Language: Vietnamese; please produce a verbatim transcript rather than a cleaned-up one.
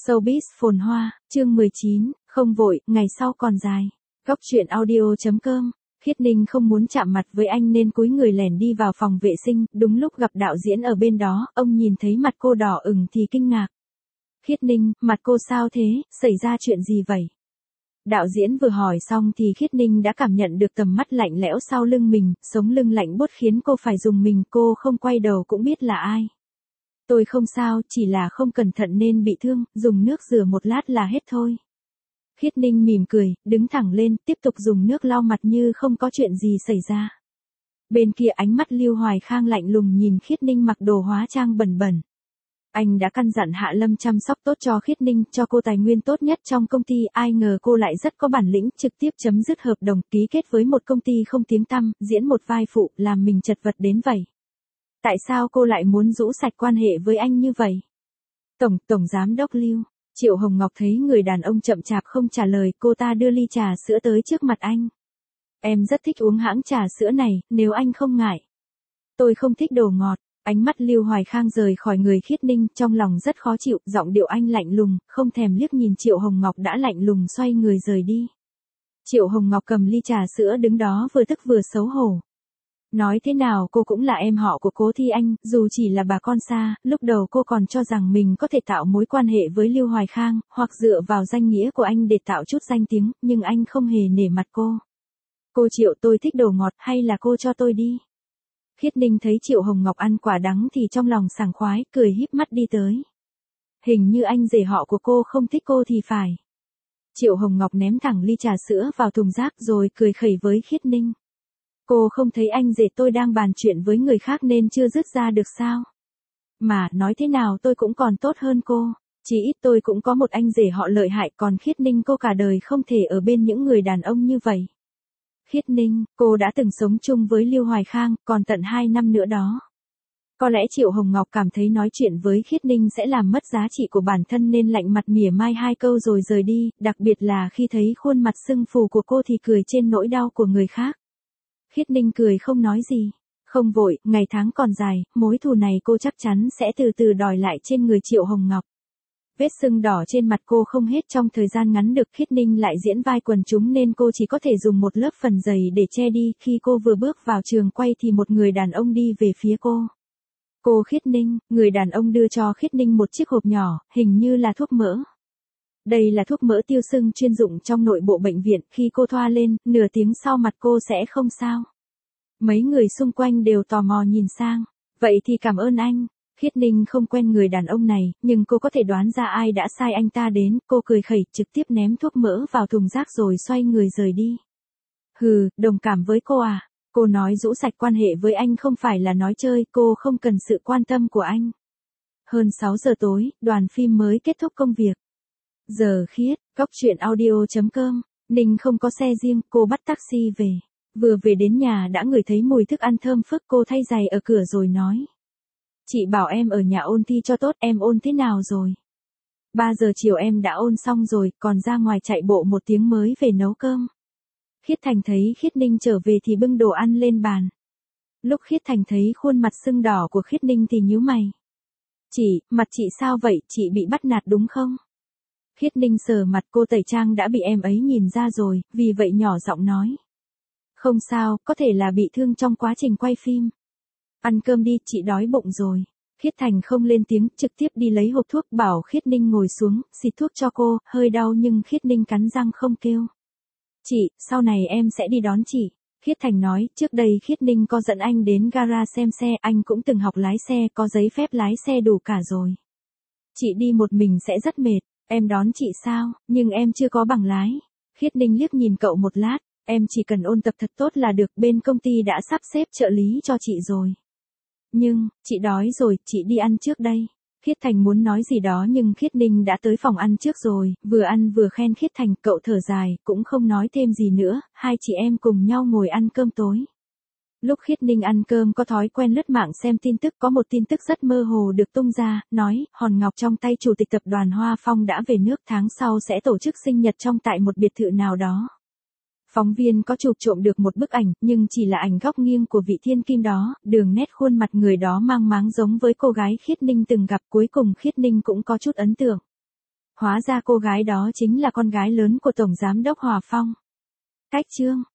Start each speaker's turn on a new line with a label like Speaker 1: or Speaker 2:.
Speaker 1: Showbiz phồn hoa, chương mười chín, không vội, ngày sau còn dài. Góc truyện audio chấm com. Khiết Ninh không muốn chạm mặt với anh nên cúi người lẻn đi vào phòng vệ sinh, đúng lúc gặp đạo diễn ở bên đó, ông nhìn thấy mặt cô đỏ ửng thì kinh ngạc. Khiết Ninh, mặt cô sao thế, xảy ra chuyện gì vậy? Đạo diễn vừa hỏi xong thì Khiết Ninh đã cảm nhận được tầm mắt lạnh lẽo sau lưng mình, sống lưng lạnh buốt khiến cô phải dùng mình, cô không quay đầu cũng biết là ai. Tôi không sao, chỉ là không cẩn thận nên bị thương, dùng nước rửa một lát là hết thôi. Khiết Ninh mỉm cười, đứng thẳng lên, tiếp tục dùng nước lau mặt như không có chuyện gì xảy ra. Bên kia ánh mắt Lưu Hoài Khang lạnh lùng nhìn Khiết Ninh mặc đồ hóa trang bẩn bẩn. Anh đã căn dặn Hạ Lâm chăm sóc tốt cho Khiết Ninh, cho cô tài nguyên tốt nhất trong công ty, ai ngờ cô lại rất có bản lĩnh, trực tiếp chấm dứt hợp đồng, ký kết với một công ty không tiếng tăm, diễn một vai phụ, làm mình chật vật đến vậy. Tại sao cô lại muốn rũ sạch quan hệ với anh như vậy? Tổng, Tổng Giám đốc Lưu, Triệu Hồng Ngọc thấy người đàn ông chậm chạp không trả lời, cô ta đưa ly trà sữa tới trước mặt anh. Em rất thích uống hãng trà sữa này, nếu anh không ngại. Tôi không thích đồ ngọt. Ánh mắt Lưu Hoài Khang rời khỏi người Khiết Ninh, trong lòng rất khó chịu, giọng điệu anh lạnh lùng, không thèm liếc nhìn Triệu Hồng Ngọc đã lạnh lùng xoay người rời đi. Triệu Hồng Ngọc cầm ly trà sữa đứng đó vừa tức vừa xấu hổ. Nói thế nào cô cũng là em họ của Cố Thi Anh, dù chỉ là bà con xa, lúc đầu cô còn cho rằng mình có thể tạo mối quan hệ với Lưu Hoài Khang, hoặc dựa vào danh nghĩa của anh để tạo chút danh tiếng, nhưng anh không hề nể mặt cô. Cô Triệu, tôi thích đồ ngọt, hay là cô cho tôi đi? Khiết Ninh thấy Triệu Hồng Ngọc ăn quả đắng thì trong lòng sảng khoái, cười híp mắt đi tới. Hình như anh rể họ của cô không thích cô thì phải. Triệu Hồng Ngọc ném thẳng ly trà sữa vào thùng rác rồi cười khẩy với Khiết Ninh. Cô không thấy anh rể tôi đang bàn chuyện với người khác nên chưa dứt ra được sao? Mà, nói thế nào tôi cũng còn tốt hơn cô, chỉ ít tôi cũng có một anh rể họ lợi hại, còn Khiết Ninh cô cả đời không thể ở bên những người đàn ông như vậy. Khiết Ninh, cô đã từng sống chung với Lưu Hoài Khang, còn tận hai năm nữa đó. Có lẽ Triệu Hồng Ngọc cảm thấy nói chuyện với Khiết Ninh sẽ làm mất giá trị của bản thân nên lạnh mặt mỉa mai hai câu rồi rời đi, đặc biệt là khi thấy khuôn mặt sưng phù của cô thì cười trên nỗi đau của người khác. Khiết Ninh cười không nói gì. Không vội, ngày tháng còn dài, mối thù này cô chắc chắn sẽ từ từ đòi lại trên người Triệu Hồng Ngọc. Vết sưng đỏ trên mặt cô không hết trong thời gian ngắn được, Khiết Ninh lại diễn vai quần chúng nên cô chỉ có thể dùng một lớp phần dày để che đi. Khi cô vừa bước vào trường quay thì một người đàn ông đi về phía cô. Cô Khiết Ninh, người đàn ông đưa cho Khiết Ninh một chiếc hộp nhỏ, hình như là thuốc mỡ. Đây là thuốc mỡ tiêu sưng chuyên dụng trong nội bộ bệnh viện, khi cô thoa lên, nửa tiếng sau mặt cô sẽ không sao. Mấy người xung quanh đều tò mò nhìn sang. Vậy thì cảm ơn anh. Khiết Ninh không quen người đàn ông này, nhưng cô có thể đoán ra ai đã sai anh ta đến, cô cười khẩy, trực tiếp ném thuốc mỡ vào thùng rác rồi xoay người rời đi. Hừ, đồng cảm với cô à? Cô nói rũ sạch quan hệ với anh không phải là nói chơi, cô không cần sự quan tâm của anh. Hơn sáu giờ tối, đoàn phim mới kết thúc công việc. Giờ Khiết, góc truyện audio chấm com, Ninh không có xe riêng, cô bắt taxi về. Vừa về đến nhà đã ngửi thấy mùi thức ăn thơm phức, cô thay giày ở cửa rồi nói. Chị bảo em ở nhà ôn thi cho tốt, em ôn thế nào rồi? ba giờ chiều em đã ôn xong rồi, còn ra ngoài chạy bộ một tiếng mới về nấu cơm. Khiết Thành thấy Khiết Ninh trở về thì bưng đồ ăn lên bàn. Lúc Khiết Thành thấy khuôn mặt sưng đỏ của Khiết Ninh thì nhíu mày. Chị, mặt chị sao vậy, chị bị bắt nạt đúng không? Khiết Ninh sờ mặt, cô tẩy trang đã bị em ấy nhìn ra rồi, vì vậy nhỏ giọng nói. Không sao, có thể là bị thương trong quá trình quay phim. Ăn cơm đi, chị đói bụng rồi. Khiết Thành không lên tiếng, trực tiếp đi lấy hộp thuốc, bảo Khiết Ninh ngồi xuống, xịt thuốc cho cô, hơi đau nhưng Khiết Ninh cắn răng không kêu. Chị, sau này em sẽ đi đón chị. Khiết Thành nói, trước đây Khiết Ninh có dẫn anh đến gara xem xe, anh cũng từng học lái xe, có giấy phép lái xe đủ cả rồi. Chị đi một mình sẽ rất mệt, em đón chị sao, nhưng em chưa có bằng lái. Khiết Ninh liếc nhìn cậu một lát, em chỉ cần ôn tập thật tốt là được, bên công ty đã sắp xếp trợ lý cho chị rồi. Nhưng, chị đói rồi, chị đi ăn trước đây. Khiết Thành muốn nói gì đó nhưng Khiết Ninh đã tới phòng ăn trước rồi, vừa ăn vừa khen Khiết Thành, cậu thở dài, cũng không nói thêm gì nữa, hai chị em cùng nhau ngồi ăn cơm tối. Lúc Khiết Ninh ăn cơm có thói quen lướt mạng xem tin tức, có một tin tức rất mơ hồ được tung ra, nói, Hòn Ngọc trong tay chủ tịch tập đoàn Hoa Phong đã về nước, tháng sau sẽ tổ chức sinh nhật trong tại một biệt thự nào đó. Phóng viên có chụp trộm được một bức ảnh, nhưng chỉ là ảnh góc nghiêng của vị thiên kim đó, đường nét khuôn mặt người đó mang máng giống với cô gái Khiết Ninh từng gặp, cuối cùng Khiết Ninh cũng có chút ấn tượng. Hóa ra cô gái đó chính là con gái lớn của Tổng Giám đốc Hòa Phong. Cách chương